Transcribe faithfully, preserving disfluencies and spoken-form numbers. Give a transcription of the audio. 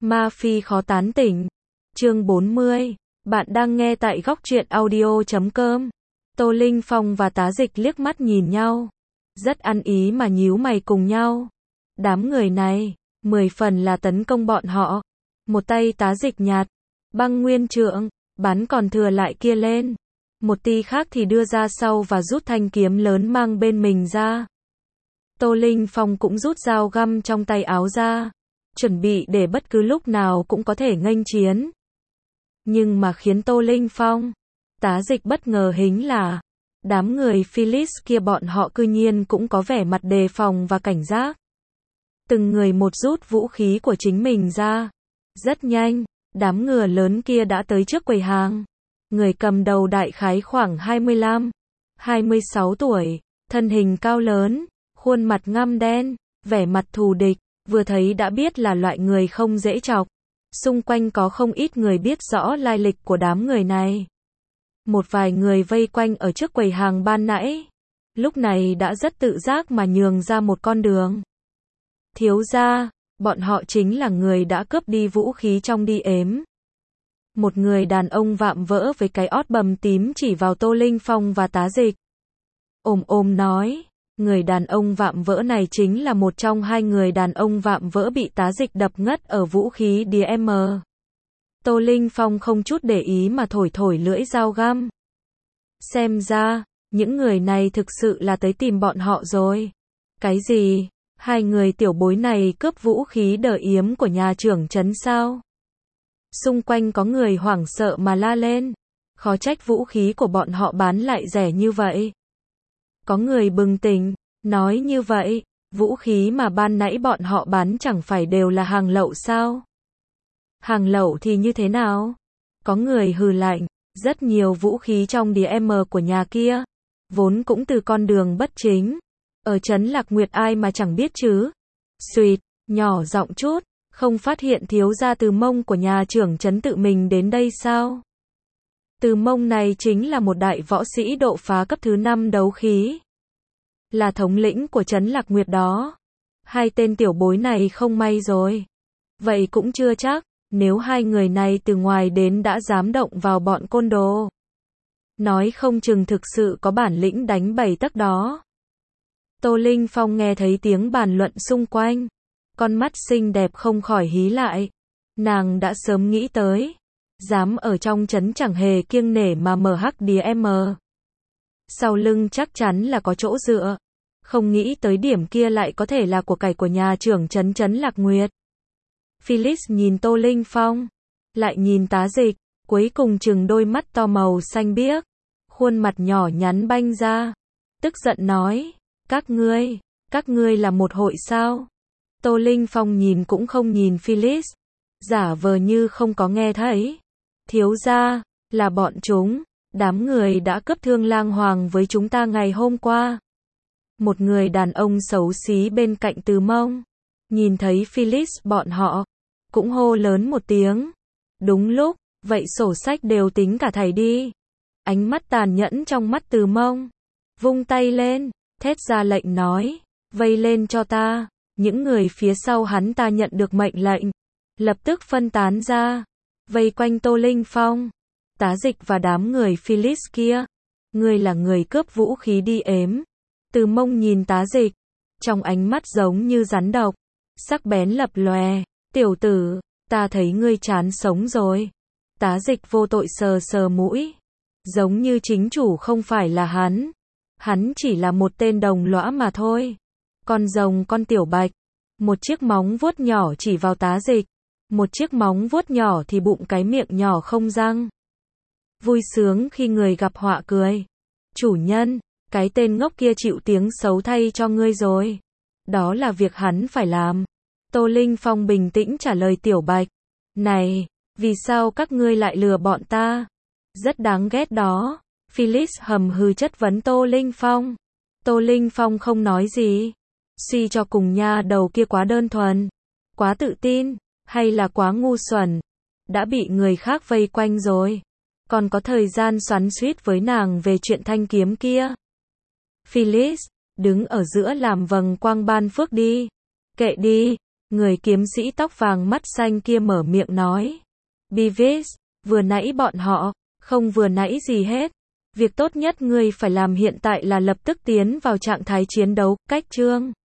Ma Phi khó tán tỉnh. Chương bốn mươi. Bạn đang nghe tại góc truyện audio chấm com. Tô Linh Phong và Tá Dịch liếc mắt nhìn nhau, rất ăn ý mà nhíu mày cùng nhau. Đám người này, mười phần là tấn công bọn họ. Một tay Tá Dịch nhạt băng nguyên trượng, bắn còn thừa lại kia lên. Một tí khác thì đưa ra sau và rút thanh kiếm lớn mang bên mình ra. Tô Linh Phong cũng rút dao găm trong tay áo ra, chuẩn bị để bất cứ lúc nào cũng có thể nghênh chiến. Nhưng mà khiến Tô Linh Phong, Tá Dịch bất ngờ hính là, đám người Phyllis kia bọn họ cư nhiên cũng có vẻ mặt đề phòng và cảnh giác. Từng người một rút vũ khí của chính mình ra. Rất nhanh, đám ngựa lớn kia đã tới trước quầy hàng. Người cầm đầu đại khái khoảng hai mươi lăm, hai mươi sáu tuổi, thân hình cao lớn, khuôn mặt ngăm đen, vẻ mặt thù địch, vừa thấy đã biết là loại người không dễ chọc. Xung quanh có không ít người biết rõ lai lịch của đám người này. Một vài người vây quanh ở trước quầy hàng ban nãy, lúc này đã rất tự giác mà nhường ra một con đường. Thiếu gia, bọn họ chính là người đã cướp đi vũ khí trong đi ếm. Một người đàn ông vạm vỡ với cái ót bầm tím chỉ vào Tô Linh Phong và Tá Dịch. Ồm ồm nói, người đàn ông vạm vỡ này chính là một trong hai người đàn ông vạm vỡ bị Tá Dịch đập ngất ở vũ khí đê em. Tô Linh Phong không chút để ý mà thổi thổi lưỡi dao găm. Xem ra, những người này thực sự là tới tìm bọn họ rồi. Cái gì? Hai người tiểu bối này cướp vũ khí đờ yếm của nhà trưởng trấn sao? Xung quanh có người hoảng sợ mà la lên. Khó trách vũ khí của bọn họ bán lại rẻ như vậy. Có người bừng tỉnh, nói như vậy, vũ khí mà ban nãy bọn họ bán chẳng phải đều là hàng lậu sao? Hàng lậu thì như thế nào? Có người hừ lạnh, rất nhiều vũ khí trong đê em của nhà kia, vốn cũng từ con đường bất chính. Ở trấn Lạc Nguyệt ai mà chẳng biết chứ? Xuyệt, nhỏ giọng chút, không phát hiện thiếu gia Từ Mông của nhà trưởng trấn tự mình đến đây sao? Từ Mông này chính là một đại võ sĩ độ phá cấp thứ năm đấu khí. Là thống lĩnh của trấn Lạc Nguyệt đó. Hai tên tiểu bối này không may rồi. Vậy cũng chưa chắc, nếu hai người này từ ngoài đến đã dám động vào bọn côn đồ. Nói không chừng thực sự có bản lĩnh đánh bảy tấc đó. Tô Linh Phong nghe thấy tiếng bàn luận xung quanh. Con mắt xinh đẹp không khỏi hí lại. Nàng đã sớm nghĩ tới. Dám ở trong trấn chẳng hề kiêng nể mà mở hắc đê em. Sau lưng chắc chắn là có chỗ dựa. Không nghĩ tới điểm kia lại có thể là của cải của nhà trưởng trấn trấn Lạc Nguyệt. Phyllis nhìn Tô Linh Phong, lại nhìn Tá Dịch, cuối cùng chừng đôi mắt to màu xanh biếc, khuôn mặt nhỏ nhắn banh ra, tức giận nói, các ngươi, các ngươi là một hội sao? Tô Linh Phong nhìn cũng không nhìn Phyllis, giả vờ như không có nghe thấy. Thiếu gia, là bọn chúng, đám người đã cướp Thương Lang Hoàng với chúng ta ngày hôm qua. Một người đàn ông xấu xí bên cạnh Từ Mông, nhìn thấy Phyllis bọn họ, cũng hô lớn một tiếng. Đúng lúc, vậy sổ sách đều tính cả thảy đi. Ánh mắt tàn nhẫn trong mắt Từ Mông, vung tay lên, thét ra lệnh nói, vây lên cho ta. Những người phía sau hắn ta nhận được mệnh lệnh, lập tức phân tán ra, vây quanh Tô Linh Phong, Tá Dịch và đám người Phyllis kia. Ngươi là người cướp vũ khí đi ếm. Từ Mông nhìn Tá Dịch, trong ánh mắt giống như rắn độc, sắc bén lập lòe. Tiểu tử, ta thấy ngươi chán sống rồi. Tá Dịch vô tội sờ sờ mũi, giống như chính chủ không phải là hắn. Hắn chỉ là một tên đồng lõa mà thôi. Con rồng con tiểu bạch. Một chiếc móng vuốt nhỏ chỉ vào Tá Dịch. Một chiếc móng vuốt nhỏ thì bụng cái miệng nhỏ không răng. Vui sướng khi người gặp họa cười. Chủ nhân, cái tên ngốc kia chịu tiếng xấu thay cho ngươi rồi. Đó là việc hắn phải làm. Tô Linh Phong bình tĩnh trả lời tiểu bạch. Này, vì sao các ngươi lại lừa bọn ta? Rất đáng ghét đó. Phyllis hầm hừ chất vấn Tô Linh Phong. Tô Linh Phong không nói gì. Suy cho cùng nha đầu kia quá đơn thuần, quá tự tin, hay là quá ngu xuẩn. Đã bị người khác vây quanh rồi, còn có thời gian xoắn xuýt với nàng về chuyện thanh kiếm kia. Phyllis, đứng ở giữa làm vầng quang ban phước đi. Kệ đi, Người kiếm sĩ tóc vàng mắt xanh kia mở miệng nói. Beavis, vừa nãy bọn họ, không vừa nãy gì hết. Việc tốt nhất ngươi phải làm hiện tại là lập tức tiến vào trạng thái chiến đấu, cách chương.